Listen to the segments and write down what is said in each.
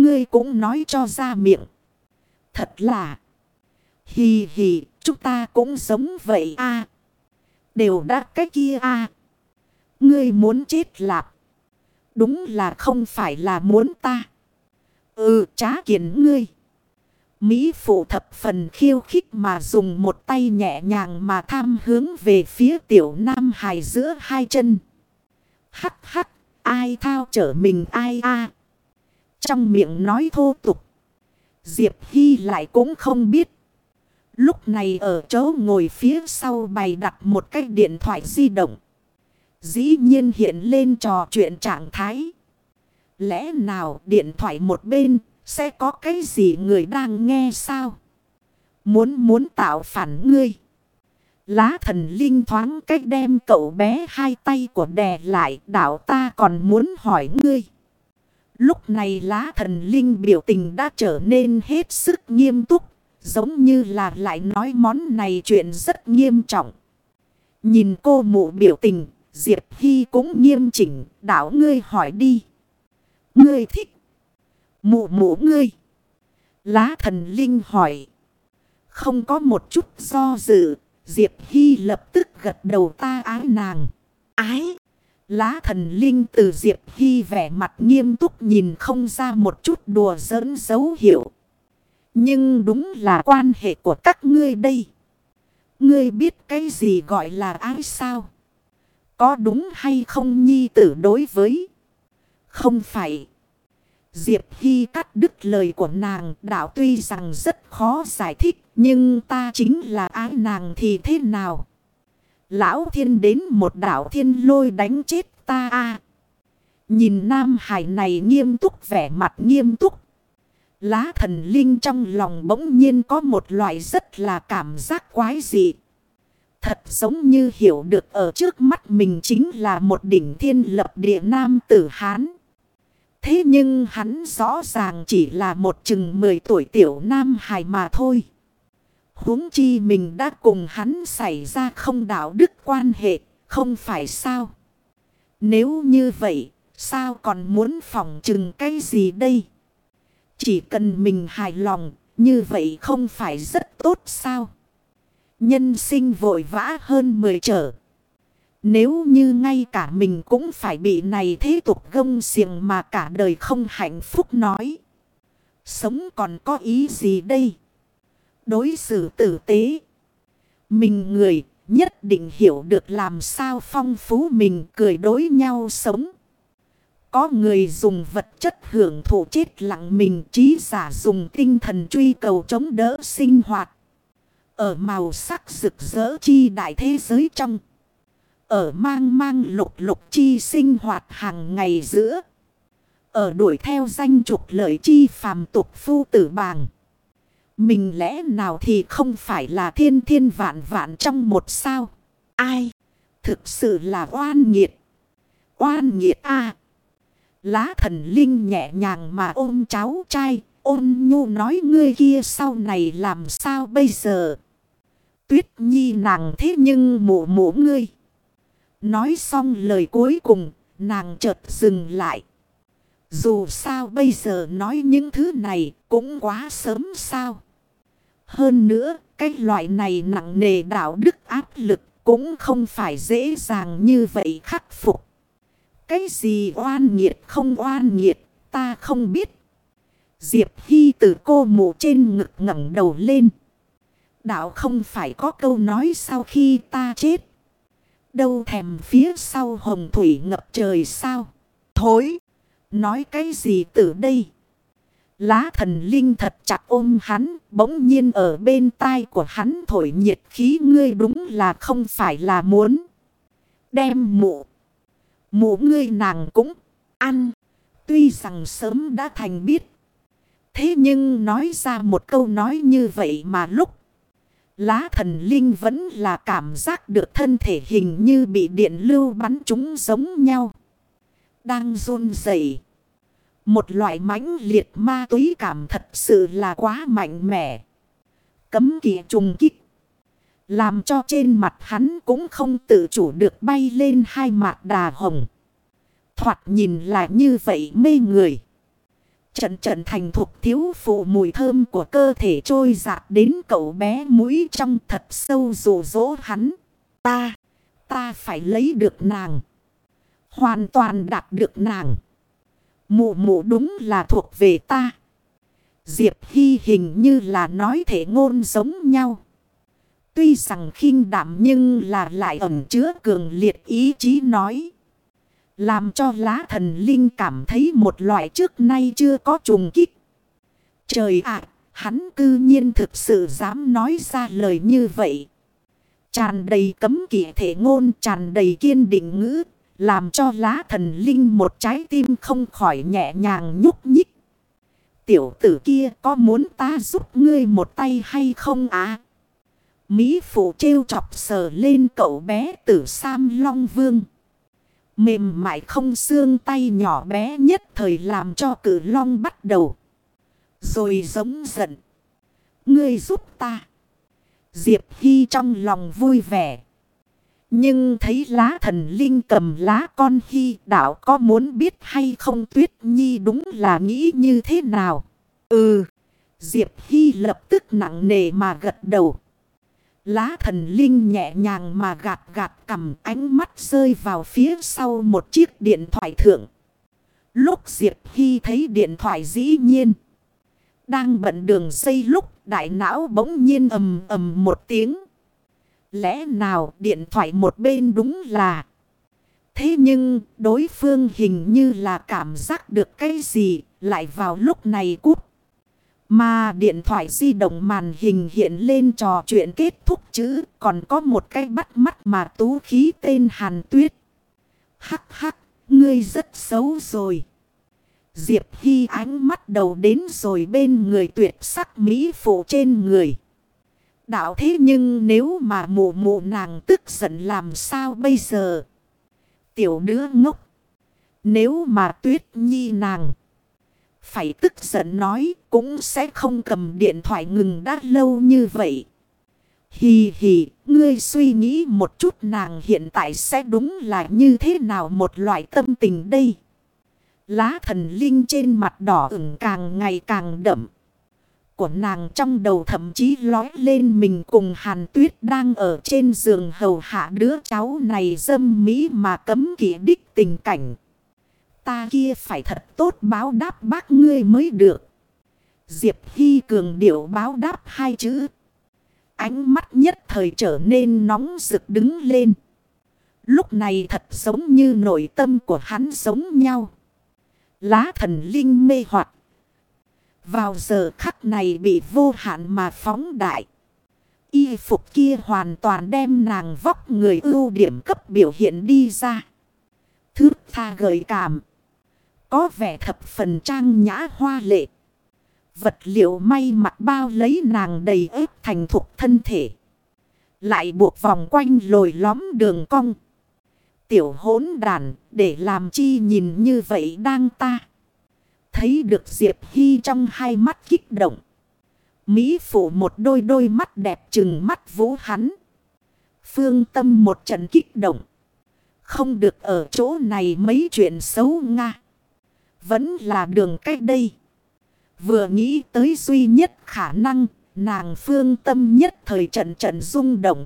ngươi cũng nói cho ra miệng. Thật là. Hì hì, chúng ta cũng giống vậy a. Đều đã cái kia a. Ngươi muốn chết lạp. Đúng là không phải là muốn ta. Ừ, trá kiến ngươi. Mỹ phụ thập phần khiêu khích mà dùng một tay nhẹ nhàng mà tham hướng về phía tiểu nam hài giữa hai chân. Hắc hắc, ai thao trở mình ai a. Trong miệng nói thô tục. Diệp Hy lại cũng không biết. Lúc này ở chỗ ngồi phía sau bày đặt một cái điện thoại di động. Dĩ nhiên hiện lên trò chuyện trạng thái. Lẽ nào điện thoại một bên sẽ có cái gì người đang nghe sao? Muốn tạo phản ngươi. Lá thần linh thoáng cách đem cậu bé hai tay của đè lại, đảo ta còn muốn hỏi ngươi. Lúc này lá thần linh biểu tình đã trở nên hết sức nghiêm túc, giống như là lại nói món này chuyện rất nghiêm trọng. Nhìn cô mụ biểu tình, Diệp Hy cũng nghiêm chỉnh, đảo ngươi hỏi đi. Ngươi thích mụ ngươi. Lá thần linh hỏi. Không có một chút do dự, Diệp Hy lập tức gật đầu ta ái nàng. Ái. Lá thần linh từ Diệp Hy vẻ mặt nghiêm túc nhìn không ra một chút đùa giỡn dấu hiệu. Nhưng đúng là quan hệ của các ngươi đây. Ngươi biết cái gì gọi là ái sao? Có đúng hay không nhi tử đối với? Không phải. Diệp Hy cắt đứt lời của nàng, đạo tuy rằng rất khó giải thích, nhưng ta chính là ái nàng thì thế nào? Lão thiên đến một đạo thiên lôi đánh chết ta a. Nhìn nam hải này nghiêm túc, vẻ mặt nghiêm túc. Lá thần linh trong lòng bỗng nhiên có một loại rất là cảm giác quái dị. Thật giống như hiểu được ở trước mắt mình chính là một đỉnh thiên lập địa nam tử Hán. Thế nhưng hắn rõ ràng chỉ là một chừng 10 tuổi tiểu nam hài mà thôi. Huống chi mình đã cùng hắn xảy ra không đạo đức quan hệ, không phải sao? Nếu như vậy, sao còn muốn phỏng chừng cái gì đây? Chỉ cần mình hài lòng, như vậy không phải rất tốt sao? Nhân sinh vội vã hơn 10 trở. Nếu như ngay cả mình cũng phải bị này thế tục gông xiềng mà cả đời không hạnh phúc nói. Sống còn có ý gì đây? Đối xử tử tế. Mình người nhất định hiểu được làm sao phong phú mình cười đối nhau sống. Có người dùng vật chất hưởng thụ chết lặng mình, trí giả dùng tinh thần truy cầu chống đỡ sinh hoạt. Ở màu sắc rực rỡ chi đại thế giới trong. Ở mang mang lục lục chi sinh hoạt hàng ngày giữa. Ở đuổi theo danh trục lợi chi phàm tục phu tử bàng. Mình lẽ nào thì không phải là thiên thiên vạn vạn trong một sao? Ai? Thực sự là oan nghiệt. Oan nghiệt a. Lá thần linh nhẹ nhàng mà ôm cháu trai, ôn nhu nói ngươi kia sau này làm sao bây giờ? Tuyết Nhi nàng thế nhưng mụ ngươi. Nói xong lời cuối cùng, nàng chợt dừng lại. Dù sao bây giờ nói những thứ này cũng quá sớm sao. Hơn nữa, cái loại này nặng nề đạo đức áp lực cũng không phải dễ dàng như vậy khắc phục. Cái gì oan nghiệt không oan nghiệt, ta không biết. Diệp Hy từ cô mụ trên ngực ngẩng đầu lên. Đạo không phải có câu nói sau khi ta chết. Đâu thèm phía sau hồng thủy ngập trời sao? Thối! Nói cái gì từ đây? Lá thần linh thật chặt ôm hắn, bỗng nhiên ở bên tai của hắn thổi nhiệt khí ngươi đúng là không phải là muốn. Đem mụ ngươi nàng cũng ăn. Tuy rằng sớm đã thành biết. Thế nhưng nói ra một câu nói như vậy mà lúc lá thần linh vẫn là cảm giác được thân thể hình như bị điện lưu bắn trúng giống nhau. Đang run rẩy. Một loại mãnh liệt ma túy cảm thật sự là quá mạnh mẽ. Cấm kỵ trùng kích. Làm cho trên mặt hắn cũng không tự chủ được bay lên hai mạt đà hồng. Thoạt nhìn là như vậy mê người. Trận trận thành thục thiếu phụ mùi thơm của cơ thể trôi dạt đến cậu bé mũi trong thật sâu dụ dỗ hắn. Ta phải lấy được nàng. Hoàn toàn đạt được nàng. Mụ mụ đúng là thuộc về ta. Diệp Hy hình như là nói thể ngôn giống nhau. Tuy rằng khinh đảm nhưng là lại ẩn chứa cường liệt ý chí nói. Làm cho lá thần linh cảm thấy một loại trước nay chưa có trùng kích. Trời ạ, hắn cư nhiên thực sự dám nói ra lời như vậy. Tràn đầy cấm kỵ thể ngôn, tràn đầy kiên định ngữ. Làm cho lá thần linh một trái tim không khỏi nhẹ nhàng nhúc nhích. Tiểu tử kia có muốn ta giúp ngươi một tay hay không á? Mỹ phụ trêu chọc sờ lên cậu bé tử Sam Long Vương. Mềm mại không xương tay nhỏ bé nhất thời làm cho cử long bắt đầu. Rồi giống giận. Ngươi giúp ta. Diệp Hy trong lòng vui vẻ. Nhưng thấy lá thần linh cầm lá con hy đạo có muốn biết hay không Tuyết Nhi đúng là nghĩ như thế nào. Diệp Hy lập tức nặng nề mà gật đầu. Lá thần linh nhẹ nhàng mà gạt gạt cầm ánh mắt rơi vào phía sau một chiếc điện thoại thượng. Lúc Diệp Hy thấy điện thoại dĩ nhiên đang bận đường dây lúc đại não bỗng nhiên ầm ầm một tiếng. Lẽ nào điện thoại một bên đúng là. Thế nhưng đối phương hình như là cảm giác được cái gì lại vào lúc này cút. Mà điện thoại di động màn hình hiện lên trò chuyện kết thúc chữ. Còn có một cái bắt mắt mà tú khí tên Hàn Tuyết. Hắc hắc, ngươi rất xấu rồi. Diệp Hy ánh mắt đầu đến rồi bên người tuyệt sắc mỹ phụ trên người. Đạo thế nhưng nếu mà mụ mụ nàng tức giận làm sao bây giờ? Tiểu đứa ngốc. Nếu mà Tuyết Nhi nàng phải tức giận nói cũng sẽ không cầm điện thoại ngừng đã lâu như vậy. Hì hì, ngươi suy nghĩ một chút nàng hiện tại sẽ đúng là như thế nào một loại tâm tình đây? Lá thần linh trên mặt đỏ ửng càng ngày càng đậm. Của nàng trong đầu thậm chí lói lên mình cùng Hàn Tuyết đang ở trên giường hầu hạ đứa cháu này dâm mỹ mà cấm kỵ đích tình cảnh. Ta kia phải thật tốt báo đáp bác ngươi mới được. Diệp Hy cường điệu báo đáp hai chữ. Ánh mắt nhất thời trở nên nóng rực đứng lên. Lúc này thật giống như nội tâm của hắn giống nhau. Lá thần linh mê hoặc vào giờ khắc này bị vô hạn mà phóng đại. Y phục kia hoàn toàn đem nàng vóc người ưu điểm cấp biểu hiện đi ra. Thước tha gợi cảm. Có vẻ thập phần trang nhã hoa lệ. Vật liệu may mặc bao lấy nàng đầy ếp thành thục thân thể. Lại buộc vòng quanh lồi lõm đường cong. Tiểu hỗn đàn để làm chi nhìn như vậy đang ta. Thấy được Diệp Hy trong hai mắt kích động. Mỹ phụ một đôi mắt đẹp trừng mắt vũ hắn. Phương tâm một trận kích động. Không được ở chỗ này mấy chuyện xấu nga. Vẫn là đường cách đây. Vừa nghĩ tới duy nhất khả năng. Nàng phương tâm nhất thời trận trận rung động.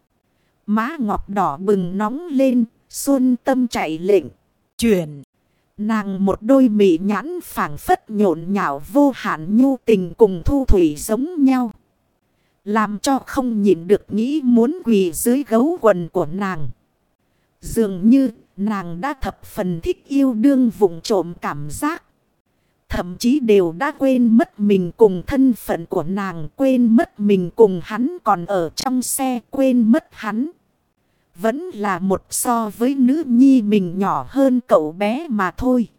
Má ngọc đỏ bừng nóng lên. Xuân tâm chạy lệnh. Chuyển. Nàng một đôi mị nhãn phảng phất nhộn nhạo vô hạn nhu tình cùng thu thủy giống nhau. Làm cho không nhịn được nghĩ muốn quỳ dưới gấu quần của nàng. Dường như nàng đã thập phần thích yêu đương vụng trộm cảm giác. Thậm chí đều đã quên mất mình cùng thân phận của nàng. Quên mất mình cùng hắn còn ở trong xe. Quên mất hắn vẫn là một so với nữ nhi mình nhỏ hơn cậu bé mà thôi.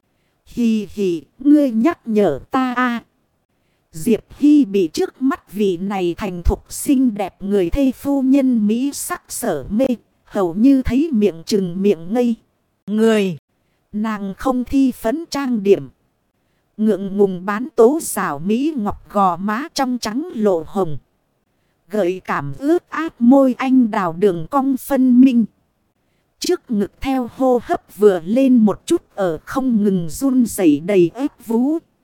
Hì hì, ngươi nhắc nhở ta a. Diệp Hy bị trước mắt vị này thành thục xinh đẹp người thê phu nhân Mỹ sắc sở mê. Hầu như thấy miệng trừng miệng ngây. Người, nàng không thi phấn trang điểm. Ngượng ngùng bán tố xảo Mỹ ngọc gò má trong trắng lộ hồng. Gợi cảm ướt át môi anh đào đường cong phân minh. Trước ngực theo hô hấp vừa lên một chút ở không ngừng run rẩy đầy ép vú.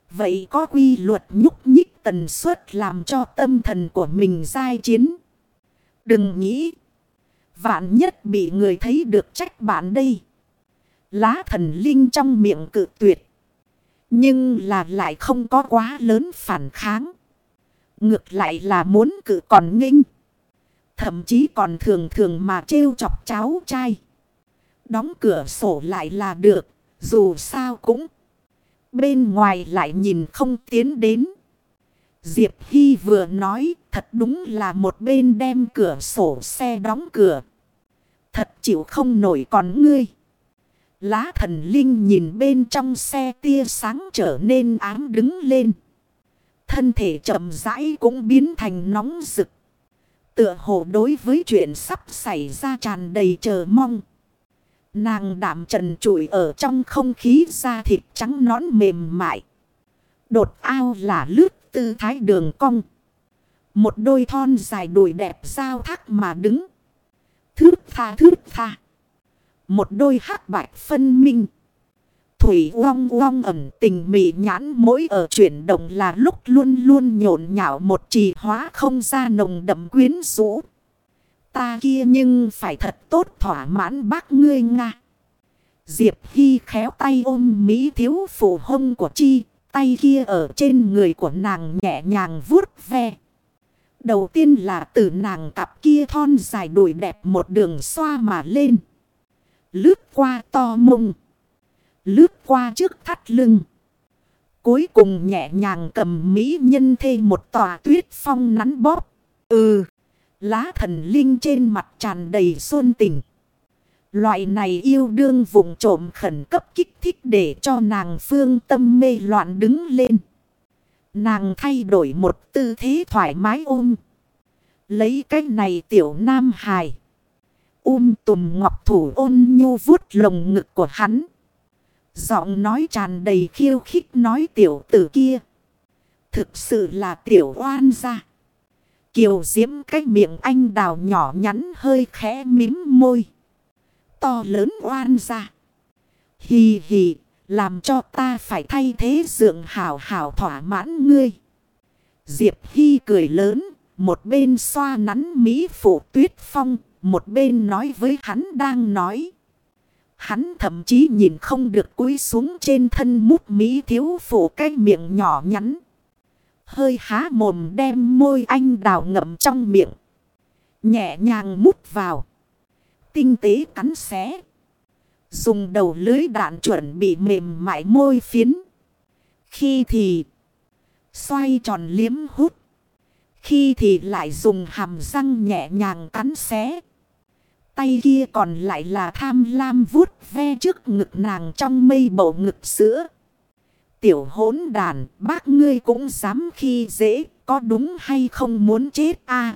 Vậy có quy luật nhúc nhích tần suất làm cho tâm thần của mình giai chiến. Đừng nghĩ. Vạn nhất bị người thấy được trách bạn đây. Lá thần linh trong miệng cự tuyệt. Nhưng là lại không có quá lớn phản kháng. Ngược lại là muốn cự còn nghênh. Thậm chí còn thường thường mà trêu chọc cháu trai. Đóng cửa sổ lại là được. Dù sao cũng. Bên ngoài lại nhìn không tiến đến. Diệp Hy vừa nói. Thật đúng là một bên đem cửa sổ xe đóng cửa. Thật chịu không nổi còn ngươi. Lá thần linh nhìn bên trong xe tia sáng trở nên ám đứng lên. Thân thể chậm rãi cũng biến thành nóng rực. Tựa hồ đối với chuyện sắp xảy ra tràn đầy chờ mong. Nàng đảm trần trụi ở trong không khí da thịt trắng nõn mềm mại. Đột ao là lướt tư thái đường cong. Một đôi thon dài đùi đẹp giao thác mà đứng. Thướt tha. Một đôi hắc bạch phân minh. Thủy uong uong ẩn tình mị nhãn mỗi ở chuyển động là lúc luôn luôn nhộn nhạo một trì hóa không ra nồng đậm quyến rũ. Ta kia nhưng phải thật tốt thỏa mãn bác ngươi Nga. Diệp Hy khéo tay ôm Mỹ thiếu phụ hông của chi. Tay kia ở trên người của nàng nhẹ nhàng vuốt ve. Đầu tiên là từ nàng cặp kia thon dài đùi đẹp một đường xoa mà lên. Lướt qua to mông. Lướt qua trước thắt lưng. Cuối cùng nhẹ nhàng cầm mỹ nhân thê một tòa tuyết phong nắn bóp. Lá thần linh trên mặt tràn đầy xuân tình. Loại này yêu đương vùng trộm khẩn cấp kích thích để cho nàng phương tâm mê loạn đứng lên. Nàng thay đổi một tư thế thoải mái ôm. Lấy cái này tiểu nam hài. Tùm ngọc thủ ôn nhu vuốt lồng ngực của hắn. Giọng nói tràn đầy khiêu khích nói tiểu tử kia. Thực sự là tiểu oan gia. Kiều diễm cái miệng anh đào nhỏ nhắn hơi khẽ mím môi. To lớn oan gia. Hì hì, làm cho ta phải thay thế dượng hảo hảo thỏa mãn ngươi. Diệp Hy cười lớn, một bên xoa nắn mỹ phụ tuyết phong, một bên nói với hắn đang nói. Hắn thậm chí nhìn không được cúi xuống trên thân mút mỹ thiếu phụ cái miệng nhỏ nhắn. Hơi há mồm đem môi anh đào ngậm trong miệng. Nhẹ nhàng mút vào. Tinh tế cắn xé. Dùng đầu lưới đạn chuẩn bị mềm mại môi phiến. Khi thì xoay tròn liếm hút. Khi thì lại dùng hàm răng nhẹ nhàng cắn xé. Tay kia còn lại là tham lam vuốt ve trước ngực nàng trong mây bầu ngực sữa. Tiểu hỗn đàn, bác ngươi cũng dám khi dễ, có đúng hay không muốn chết a?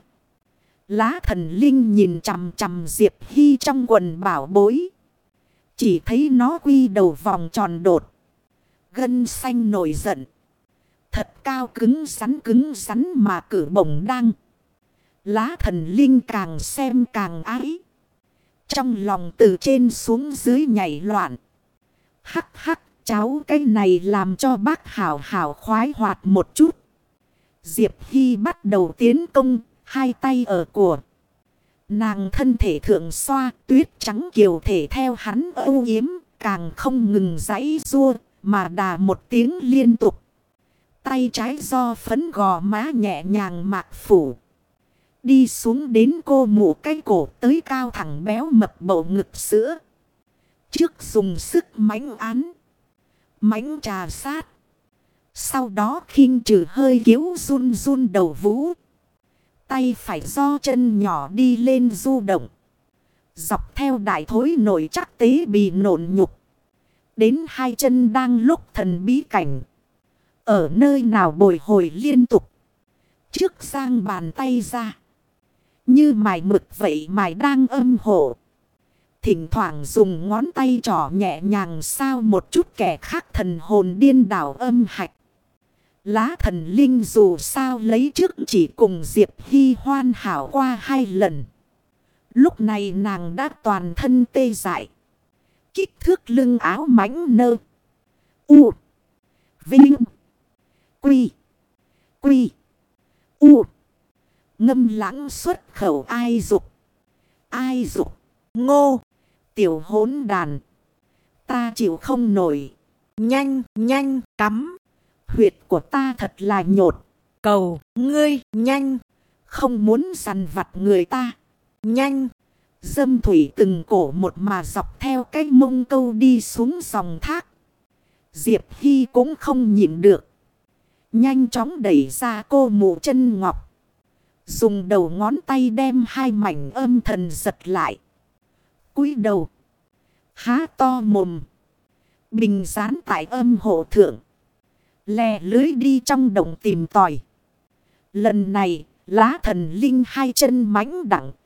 Lá thần linh nhìn chằm chằm Diệp Hy trong quần bảo bối. Chỉ thấy nó quy đầu vòng tròn đột. Gân xanh nổi giận. Thật cao cứng rắn mà cử bổng đăng. Lá thần linh càng xem càng ái. Trong lòng từ trên xuống dưới nhảy loạn. Hắc hắc, cháu cái này làm cho bác hảo hảo khoái hoạt một chút. Diệp Hy bắt đầu tiến công, hai tay ở của. Nàng thân thể thượng xoa, tuyết trắng kiều thể theo hắn âu yếm, càng không ngừng giãy giụa, mà đà một tiếng liên tục. Tay trái do phấn gò má nhẹ nhàng mạc phủ. Đi xuống đến cô mụ cái cổ tới cao thẳng béo mập bầu ngực sữa. Trước dùng sức mãnh án. Mãnh trà sát. Sau đó khinh trừ hơi kiếu run run đầu vũ. Tay phải do chân nhỏ đi lên du động. Dọc theo đại thối nổi chắc tế bì nộn nhục. Đến hai chân đang lúc thần bí cảnh. Ở nơi nào bồi hồi liên tục. Trước sang bàn tay ra. Như mài mực vậy mài đang âm hộ. Thỉnh thoảng dùng ngón tay trỏ nhẹ nhàng sao một chút kẻ khác thần hồn điên đảo âm hạch. Lá thần linh dù sao lấy trước chỉ cùng Diệp Hy hoàn hảo qua 2 lần. Lúc này nàng đã toàn thân tê dại. Kích thước lưng áo mảnh nơ. U. Vinh. Quy. Quy. U. Ngâm lãng xuất khẩu ai dục. Ai dục. Ngô. Tiểu hỗn đàn. Ta chịu không nổi. Nhanh, nhanh, cắm. Huyệt của ta thật là nhột. Cầu, ngươi, nhanh. Không muốn săn vặt người ta. Nhanh. Dâm thủy từng cổ một mà dọc theo cái mông câu đi xuống dòng thác. Diệp Hy cũng không nhịn được. Nhanh chóng đẩy ra cô mụ chân ngọc. Dùng đầu ngón tay đem hai mảnh âm thần giật lại. Cúi đầu. Há to mồm. Bình dán tại âm hộ thượng. Lè lưới đi trong đồng tìm tòi. Lần này lá thần linh hai chân mãnh đặng.